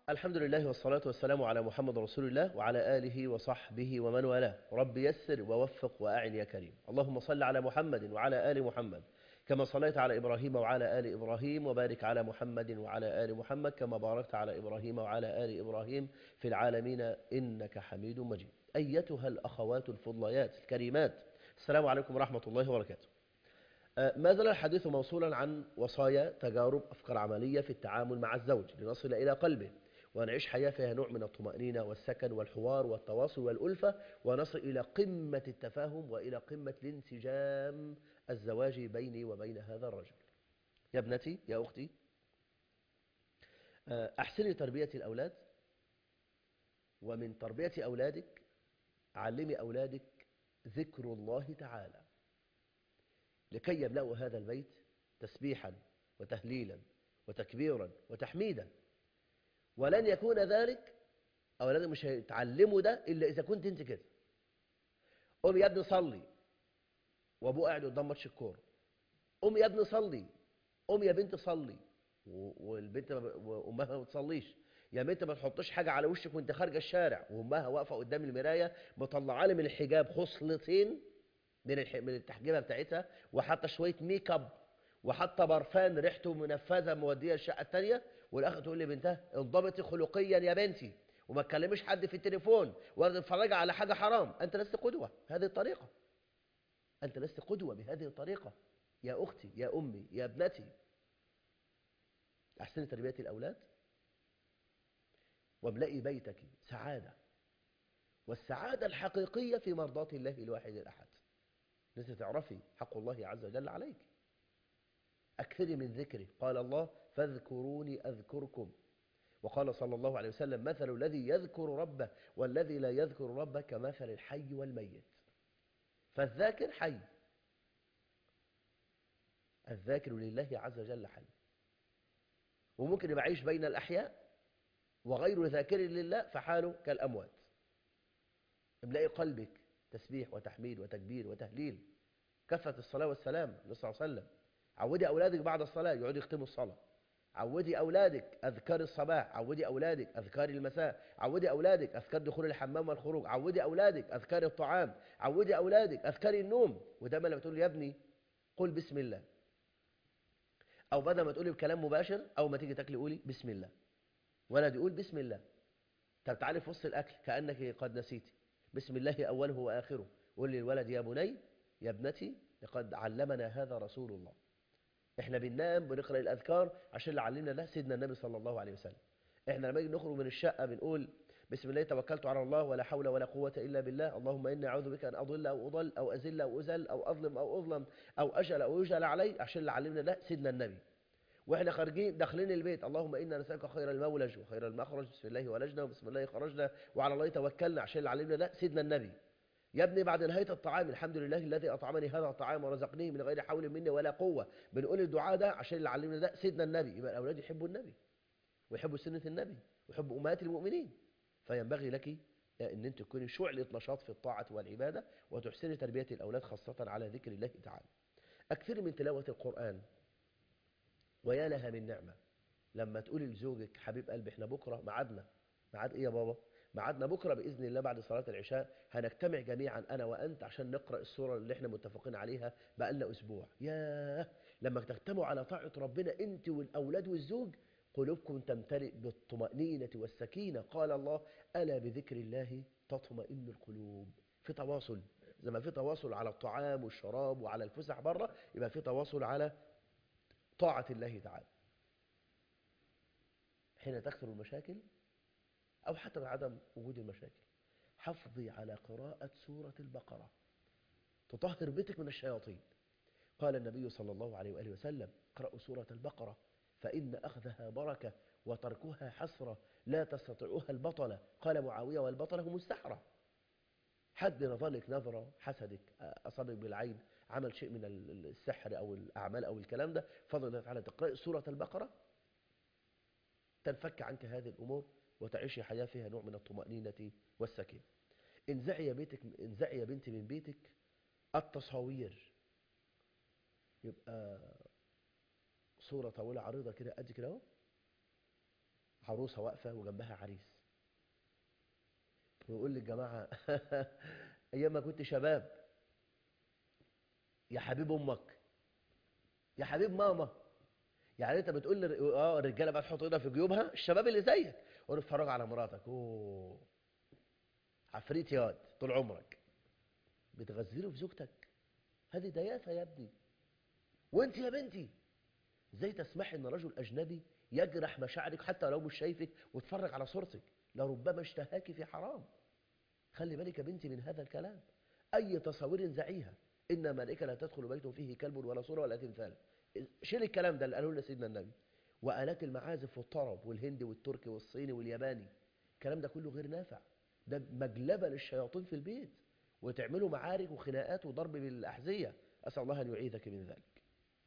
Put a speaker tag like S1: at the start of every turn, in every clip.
S1: الحمد لله والصلاة والسلام على محمد رسول الله وعلى آله وصحبه ومن والاه. رب يسر ووفق وأعن يا كريم. اللهم صل على محمد وعلى آل محمد كما صليت على إبراهيم وعلى آل إبراهيم، وبارك على محمد وعلى آل محمد كما باركت على إبراهيم وعلى آل إبراهيم في العالمين إنك حميد مجيد. أيتها الأخوات الفضليات الكريمات، السلام عليكم ورحمة الله وبركاته. ما زال الحديث موصولا عن وصايا، تجارب، أفكار عملية في التعامل مع الزوج لنصل إلى قلبه ونعيش حياة فيها نوع من الطمأنينة والسكن والحوار والتواصل والألفة، ونصل إلى قمة التفاهم وإلى قمة الانسجام الزواجي بيني وبين هذا الرجل. يا ابنتي، يا أختي، أحسني تربية الأولاد، ومن تربية أولادك علمي أولادك ذكر الله تعالى لكي يملأوا هذا البيت تسبيحا وتهليلا وتكبيرا وتحميدا. ولن يكون ذلك، أولادك مش هيتعلموا ده إلا إذا كنت أنت كده. قوم يا ابني صلي، وأبوه قاعد قدام ماتش الكورة. قوم يا ابني صلي، قوم يا بنت صلي، والبنت وأمها ما بتصليش. يا بنت ما تحطش حاجة على وشك وأنت خارجة الشارع، وأمها واقفة قدام المراية مطلعة لي من الحجاب خصلتين من التحجيبة بتاعتها، وحتى شوية ميك اب، وحتى برفان ريحته منفذة مودية الشقة التانية، والأخ تقول لي بنتها انضبطي خلقيا يا بنتي، وما تكلميش حد في التليفون، ولا تتفرجي على حاجة حرام. أنت لست قدوة هذه الطريقة، أنت لست قدوة بهذه الطريقة. يا أختي، يا أمي، يا ابنتي، أحسني تربية الأولاد، واملئي بيتك سعادة، والسعادة الحقيقية في مرضاة الله الواحد الأحد. لازم تعرفي حق الله عز وجل عليك. أكثري من ذكره، قال الله فاذكروني أذكركم، وقال صلى الله عليه وسلم مثل الذي يذكر ربه والذي لا يذكر ربه كمثل الحي والميت. فالذاكر حي، الذاكر لله عز وجل حي، وممكن يبقى عايش بين الأحياء، وغير ذاكر لله فحاله كالأموات. املئي قلبك تسبيح وتحميد وتكبير وتهليل، كثرة الصلاة والسلام صلى الله عليه وسلم. عودي أولادك بعد الصلاة يقعدوا يختموا الصلاة. عودي أولادك أذكار الصباح، عودي أولادك أذكار المساء، عودي أولادك أذكار دخول الحمام والخروج، عودي أولادك أذكار الطعام، عودي أولادك أذكار النوم. وده ما لما تقول يا ابني قل بسم الله، أو بدل ما تقولي بكلام مباشر أو ما تيجي تاكلي قولي بسم الله. ولد يقول بسم الله. طب تعالي في وسط الأكل كأنك قد نسيتي، بسم الله أوله وآخره. قول للولد يا بني، يا ابنتي، لقد علمنا هذا رسول الله. احنا بننام بنقرأ الأذكار عشان اللي علمنا ده سيدنا النبي صلى الله عليه وسلم. احنا لما نيجي نخرج من الشقة بنقول بسم الله توكلت على الله ولا حول ولا قوة إلا بالله، اللهم إني أعوذ بك أن أضل أو أضل أو أزل أو أزل أو أظلم أو أظلم أو أجل أو يجهل علي، عشان اللي علمنا ده سيدنا النبي. واحنا خارجين داخلين البيت اللهم إنا نسألك خير المولج وخير المخرج، بسم الله ولجنا وبسم الله خرجنا وعلى الله توكلنا، عشان اللي علمنا ده سيدنا النبي. يا ابني بعد نهاية الطعام الحمد لله الذي أطعمني هذا الطعام ورزقنيه من غير حول مني ولا قوة. بنقول الدعاء ده عشان اللي علمنا ده سيدنا النبي. يبقى الأولاد يحبوا النبي ويحبوا سنة النبي ويحبوا أمهات المؤمنين. فينبغي لك أن أنت تكوني شعلة نشاط في الطاعة والعبادة، وتحسني تربية الأولاد خاصة على ذكر الله تعالى. أكثر من تلاوة القرآن، ويا لها من نعمة لما تقولي لزوجك حبيب قلبي احنا بكرة معادنا. معاد ايه يا بابا؟ معادنا بكرة بإذن الله بعد صلاة العشاء هنجتمع جميعا أنا وأنت عشان نقرأ السورة اللي احنا متفقين عليها بقالنا أسبوع. ياه، لما تجتمعوا على طاعة ربنا أنت والأولاد والزوج قلوبكم تمتلئ بالطمأنينة والسكينة. قال الله ألا بذكر الله تطمئن القلوب. في تواصل، زي ما في تواصل على الطعام والشراب وعلى الفسح بره، يبقى في تواصل على طاعة الله تعالى. حين تكثر المشاكل أو حتى بعدم وجود المشاكل، حافظي على قراءة سورة البقرة، تطهر بيتك من الشياطين. قال النبي صلى الله عليه وآله وسلم اقرأوا سورة البقرة فإن أخذها بركة وتركها حسرة لا تستطيعها البطلة. قال معاوية والبطلة هم السحرة. حد نظرك نظرة حسدك أصابك بالعين عمل شيء من السحر أو الأعمال أو الكلام ده، فضل الله تعالى تقرأ سورة البقرة تنفك عنك هذه الأمور وتعيشي حياة فيها نوع من الطمأنينة والسكينة. انزعي يا بيتك، انزعي يا بنتي من بيتك التصاوير. يبقى صورة طويلة عريضة كده قد كده اهو، عروسة واقفة وجنبها عريس، ويقول للجماعة أيام ما كنت شباب، يا حبيب أمك، يا حبيب ماما. يعني أنت بتقول الرجالة بقى تحط إيدها في جيوبها، الشباب اللي زيك، قول اتفرج على مراتك، أوه عفريت ياض طول عمرك، بتغزله في زوجتك. هذه دياثة يا ابني. وانت يا بنتي ازاي تسمحي ان رجل اجنبي يجرح مشاعرك حتى لو مش شايفك واتفرج على صورتك، لربما اشتهاك في حرام. خلي بالك يا بنتي من هذا الكلام. اي تصاوير زعيها، ان ملائكه لا تدخل بيت فيه كلب ولا صوره ولا تمثال. شيل الكلام ده اللي قالوه لنا سيدنا النبي. والات المعازف والطرب والهندي والتركي والصيني والياباني، الكلام ده كله غير نافع. ده مجلبه للشياطين في البيت، وتعملوا معارك وخناقات وضرب بالاحذيه. اسال الله ان يعيذك من ذلك.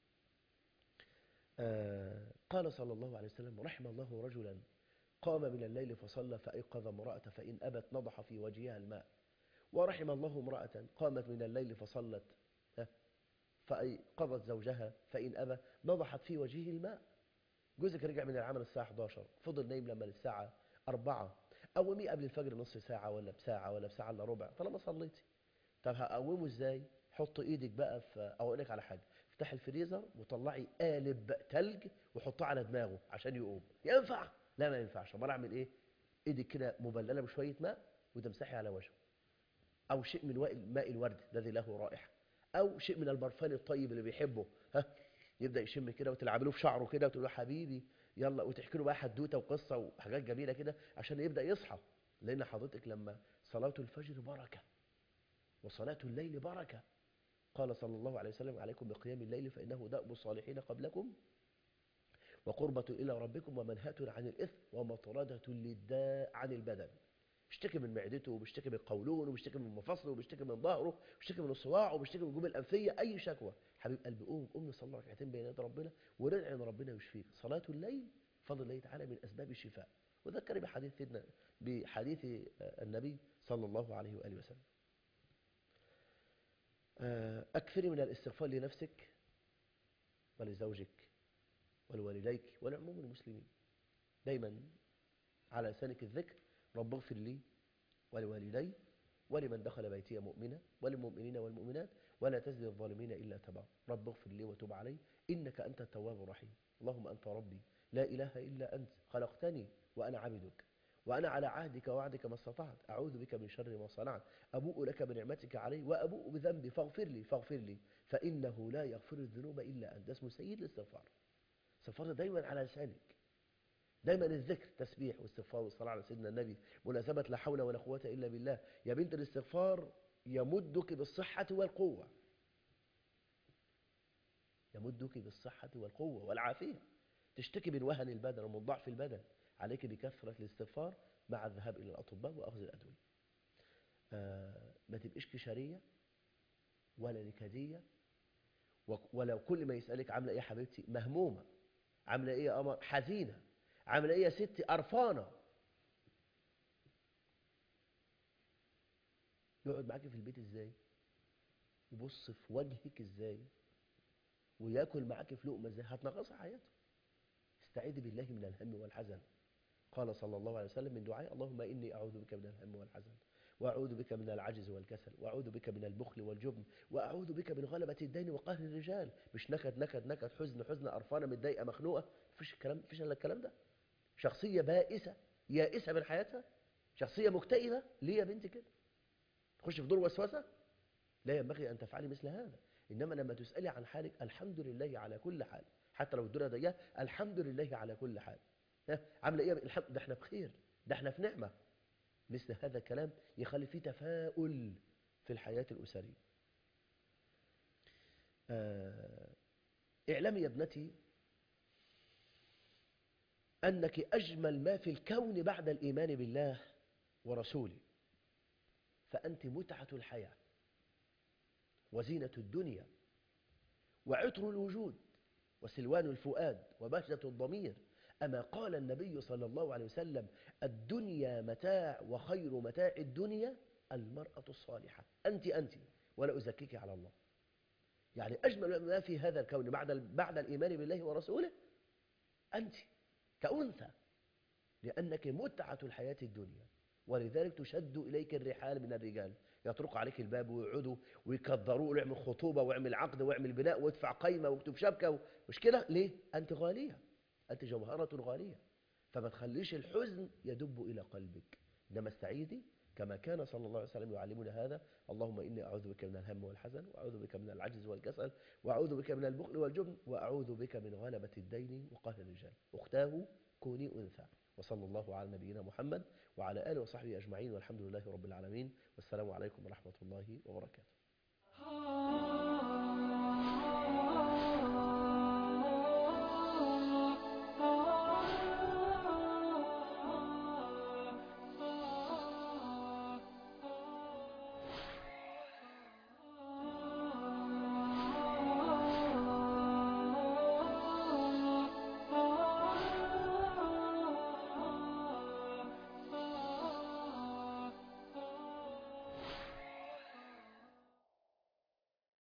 S1: قال صلى الله عليه وسلم: رحم الله رجلا قام من الليل فصلى فأيقظ امرأة فإن أبت نضح في وجهها الماء. ورحم الله امرأة قامت من الليل فصلت فأيقظت زوجها فإن أبى نضحت في وجهه الماء. جوزك رجع من العمل الساعة 11، فضل نايم لما الساعة 4، قوميه قبل الفجر نص ساعة ولا بساعة ولا بساعة إلا ربع طالما صليتي. طب هقومه ازاي؟ حط ايدك بقى في، او اقول لك على حاجه، افتحي الفريزر وطلعي قالب تلج وحطها على دماغه عشان يقوم. ينفع؟ لا ما ينفعش. امال اعمل ايه؟ ايدك كده مبلله بشويه ماء وتمسحي على وجهه، او شيء من ماء الورد الذي له رائحه، او شيء من البرفان الطيب اللي بيحبه، يبدا يشم كده، وتلعبي له في شعره كده وتقول له حبيبي يلا، وتحكي له بقى حدوته وقصه وحاجات جميله كده عشان يبدا يصحى. لان حضرتك لما صلاه الفجر بركه وصلاه الليل بركه. قال صلى الله عليه وسلم: عليكم بقيام الليل فإنه دأب الصالحين قبلكم وقربة إلى ربكم ومنهاة عن الإثم ومطردة للداء عن البدن. بيشتكي من معدته وبيشتكي من القولون وبيشتكي من مفاصله وبيشتكي من ظهره وبيشتكي من الصداع وبيشتكي من الجيوب الأنفية، أي شكوى، حبيب قلبي قوم نصلي ركعتين بين يدي ربنا وندعي ان ربنا يشفيك. صلاة الليل فضل الله تعالى من أسباب الشفاء. وذكر بحديث النبي صلى الله عليه وآله وسلم. أكثري من الاستغفار لنفسك ولزوجك ولوالديك ولعموم المسلمين. دايما على لسانك الذكر: رب اغفر لي ولوالدي ولمن دخل بيتي مؤمنا وللمؤمنين والمؤمنات ولا تزد الظالمين إلا تبعا. رب اغفر لي وتب علي إنك أنت التواب الرحيم. اللهم أنت ربي لا إله إلا أنت خلقتني وأنا عبدك وأنا على عهدك ووعدك ما استطعت، أعوذ بك من شر ما صنعت، أبوء لك بنعمتك علي وأبوء بذنبي فاغفر لي فإنه لا يغفر الذنوب إلا أنت. ده اسمه سيد الاستغفار. استغفار دايما على لسانك، دايما الذكر، تسبيح واستغفار والصلاة على سيدنا النبي، مناسبة لا حول ولا قوة إلا بالله. يا بنت الاستغفار يمدك بالصحة والقوة، يمدك بالصحة والقوة والعافية. تشتكي من وهن البدن ومن ضعف البدن، عليك بكثرة الاستغفار مع الذهاب إلى الأطباء وأخذ الأدوية. ما تبقيش كشرية ولا نكدية. ولو كل ما يسألك عاملة إيه يا حبيبتي، مهمومة، عاملة إيه يا قمر، حزينة، عاملة إيه يا ستي، قرفانة. يقعد معاكي في البيت إزاي؟ يبص في وجهك إزاي؟ وياكل معاكي في لقمة إزاي؟ هتنغصي حياته. استعيذي بالله من الهم والحزن. قال صلى الله عليه وسلم من دعاء: اللهم إني أعوذ بك من الهم والحزن، وأعوذ بك من العجز والكسل، وأعوذ بك من البخل والجبن، وأعوذ بك من غلبة الدين وقهر الرجال. مش نكد نكد نكد، حزن حزن، قرفانة متضايقة مخنوقة، مفيش الكلام، مفيش إلا الكلام ده. شخصية بائسة يائسة من حياتها، شخصية مكتئبة. ليه يا بنتي كده؟ تخش في دور وسوسة؟ لا ينبغي أن تفعلي مثل هذا. إنما لما تسألي عن حالك: الحمد لله على كل حال، حتى لو الدنيا ضيقة، الحمد لله على كل حال. عامله ايه؟ الحمد، ده احنا بخير، ده احنا في نعمه. مثل هذا الكلام يخلي فيه تفاؤل في الحياه الاسريه. اعلمي يا ابنتي انك اجمل ما في الكون بعد الايمان بالله ورسوله، فانت متعه الحياه وزينه الدنيا وعطر الوجود وسلوان الفؤاد وبهجه الضمير. أما قال النبي صلى الله عليه وسلم: الدنيا متاع وخير متاع الدنيا المرأة الصالحة. أنت ولا أزكيك على الله. يعني أجمل ما في هذا الكون بعد الإيمان بالله ورسوله أنت كأنثى. لأنك متعة الحياة الدنيا، ولذلك تشد إليك الرحال من الرجال، يطرقوا عليك الباب ويقعدوا ويكدروا ويعمل خطوبة ويعمل عقد ويعمل بناء ويدفع قيمة ويكتب شبكة. مش كده؟ ليه؟ أنت غالية، أنت جوهرة غالية، فما تخليش الحزن يدب إلى قلبك، إنما استعيذي كما كان صلى الله عليه وسلم يعلمنا هذا: اللهم إني أعوذ بك من الهم والحزن، وأعوذ بك من العجز والكسل، وأعوذ بك من البخل والجبن، وأعوذ بك من غلبة الدين وقهر الرجال. أختاه كوني أنثى. وصلى الله على نبينا محمد وعلى آله وصحبه أجمعين، والحمد لله رب العالمين، والسلام عليكم ورحمة الله وبركاته.